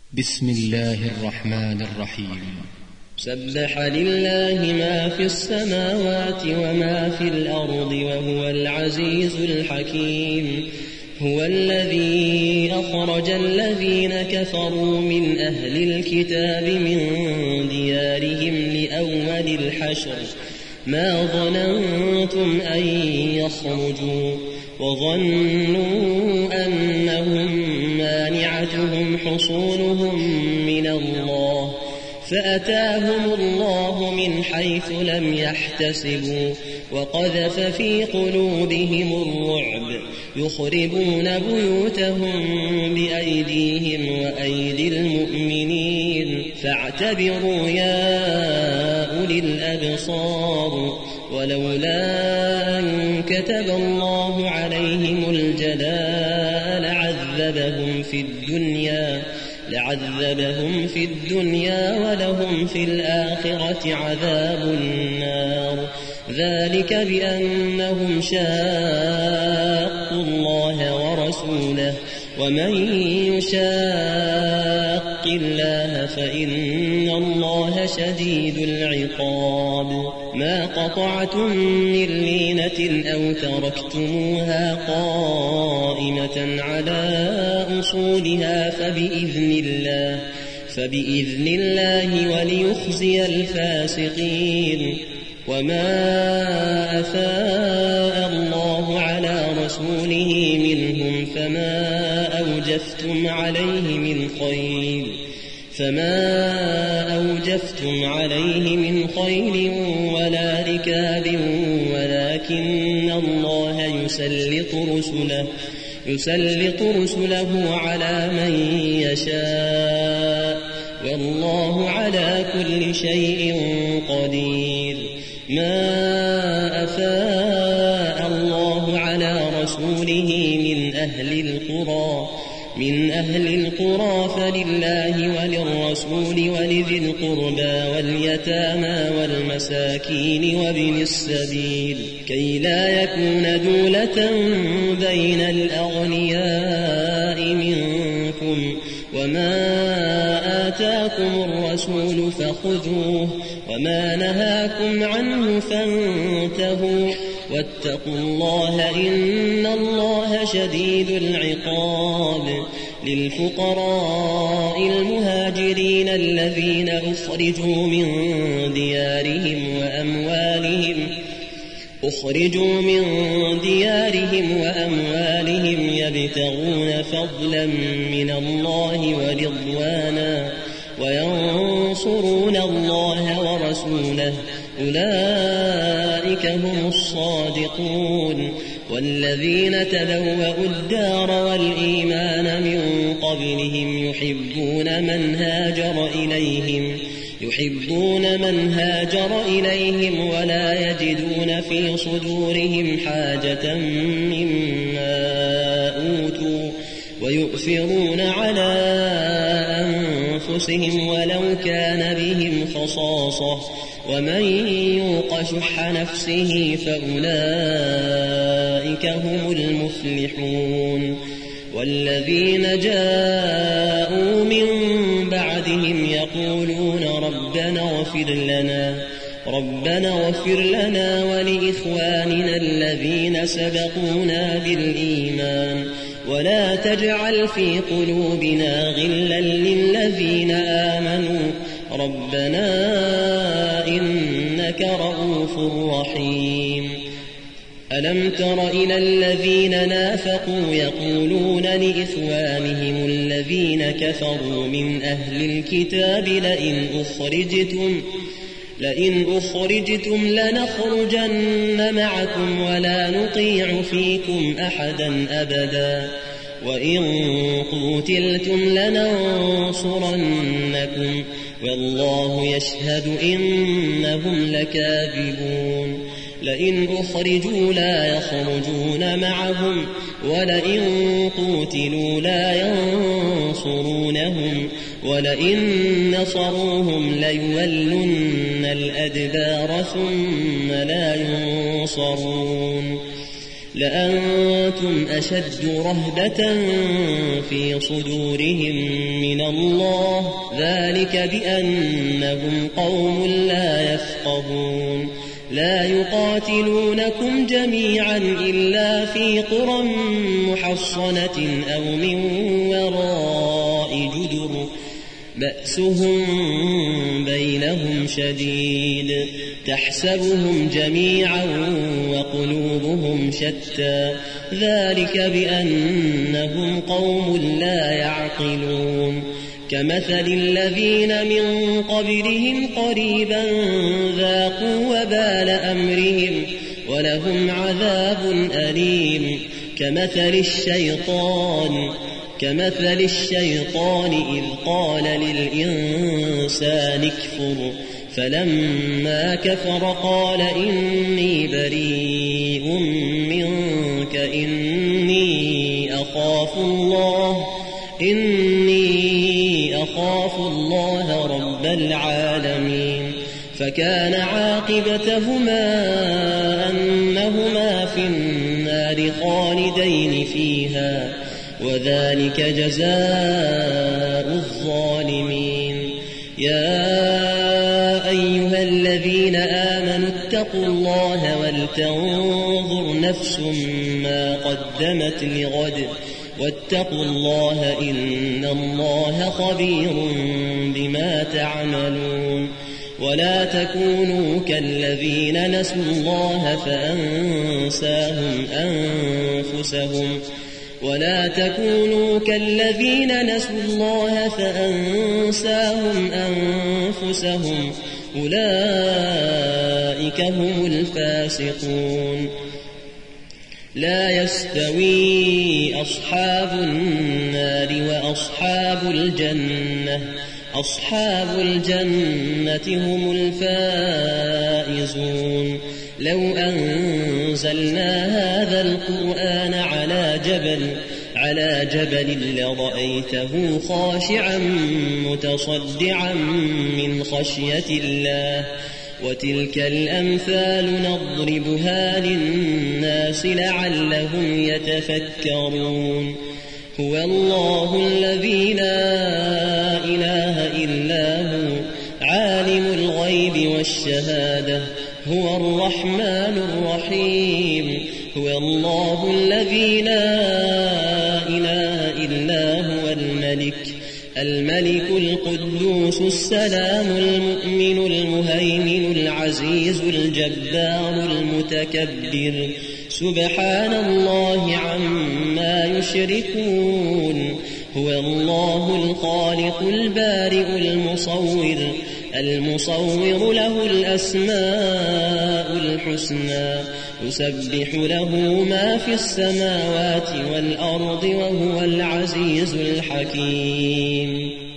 بسم الله الرحمن الرحيم. سبح لله ما في السماوات وما في الأرض وهو العزيز الحكيم. هو الذي أخرج الذين كفروا من أهل الكتاب من ديارهم لأول الحشر ما ظننتم أن يخرجوا وظنوا أنهم مانعتهم حصونهم من الله فأتاهم الله من حيث لم يحتسبوا وقذف في قلوبهم الرعب يخربون بيوتهم بأيديهم وأيدي المؤمنين فاعتبروا يا أولي الأبصار. ولولا أن كتب الله عليهم الجلاء لعذبهم في الدنيا ولهم في الآخرة عذاب النار. ذلك بأنهم شاقوا الله ورسوله ومن يشاق الله فإن الله شديد العقاب. ما قطعتم من لينة أو تركتموها قائمة على أصولها فبإذن الله وليخزي الفاسقين. وما أفاء الله على رسوله منهم فما أوجفتم عليه من خيل ولا ركاب ولكن الله يسلط رسله على من يشاء والله على كل شيء قدير. ما أفاء الله على رسوله من أهل القرى فلله وللرسول ولذي القربى واليتامى والمساكين وابن السبيل كي لا يكون دولة بين الأغنياء منكم. وما آتاكم الرسول فخذوه وما نهاكم عنه فانتهوا واتقوا الله إن الله شديد العقاب. للفقراء المهاجرين الذين أخرجوا من ديارهم وأموالهم يبتغون فضلا من الله ورضوانا وينصرون الله ورسوله أولئك هم الصادقون. والذين تبوأوا الدار والإيمان من قبلهم يحبون من هاجر إليهم ولا يجدون في صدورهم حاجة مما أوتوا ويؤثرون على أنفسهم ولو كان بهم خصاصة ومن يوق شح نفسه فأولئك هم المفلحون. والذين جاءوا من بعدهم يقولون ربنا اغفر لنا ولإخواننا الذين سبقونا بالإيمان ولا تجعل في قلوبنا غلا للذين آمنوا ربنا إنك رؤوف رحيم. ألم تر إلى الذين نافقوا يقولون لإخوانهم الذين كفروا من أهل الكتاب لئن أخرجتم لنخرجن معكم ولا نطيع فيكم أحدا أبدا وإن قتلتم لننصرنكم والله يشهد إنهم لكاذبون. لئن أخرجوا لا يخرجون معهم ولئن قتلوا لا ينصرونهم ولئن نصروهم ليولن الأدبار ثم لا ينصرون. لأنتم أشد رهبة في صدورهم من الله، ذلك بأنهم قوم لا يفقهون. لا يقاتلونكم جميعا إلا في قرى محصنة أو من وراء جدر بأسهم بينهم شديد، تحسبهم جميعا وقلوبهم شتى، ذلك بأنهم قوم لا يعقلون. كمثل الذين من قبلهم قريبا ذاقوا وبال أمرهم ولهم عذاب أليم. كمثل الشيطان إذ قال للإنسان اكفر فلما كفر قال إني بريء منك إني أخاف الله رب العالمين. فكان عاقبتهما أنهما في النار خالدين فيها، وذلك جزاء الظالمين. يا أيها الذين آمنوا اتقوا الله ولتنظر نفس ما قدمت لغد واتقوا الله إن الله خبير بما تعملون. ولا تكونوا كالذين نسوا الله فأنساهم أنفسهم أولئك هم الفاسقون. لا يستوي أصحاب النار وأصحاب الجنة، أصحاب الجنة هم الفائزون. لو أنزلنا هذا القرآن على جبل لرأيته خاشعا متصدعا من خشية الله. وتلك الأمثال نضربها للناس لعلهم يتفكرون. هو الله الذي لا إله إلا هو عالم الغيب والشهادة هو الرحمن الرحيم. هو الله الذي لا إله إلا هو الملك القدوس السلام المؤمن المهيمن العزيز الجبار المتكبر. سبحان الله عما يشركون. هو الله الخالق البارئ المصور له الأسماء الحسنى يسبح له ما في السماوات والأرض وهو العزيز الحكيم.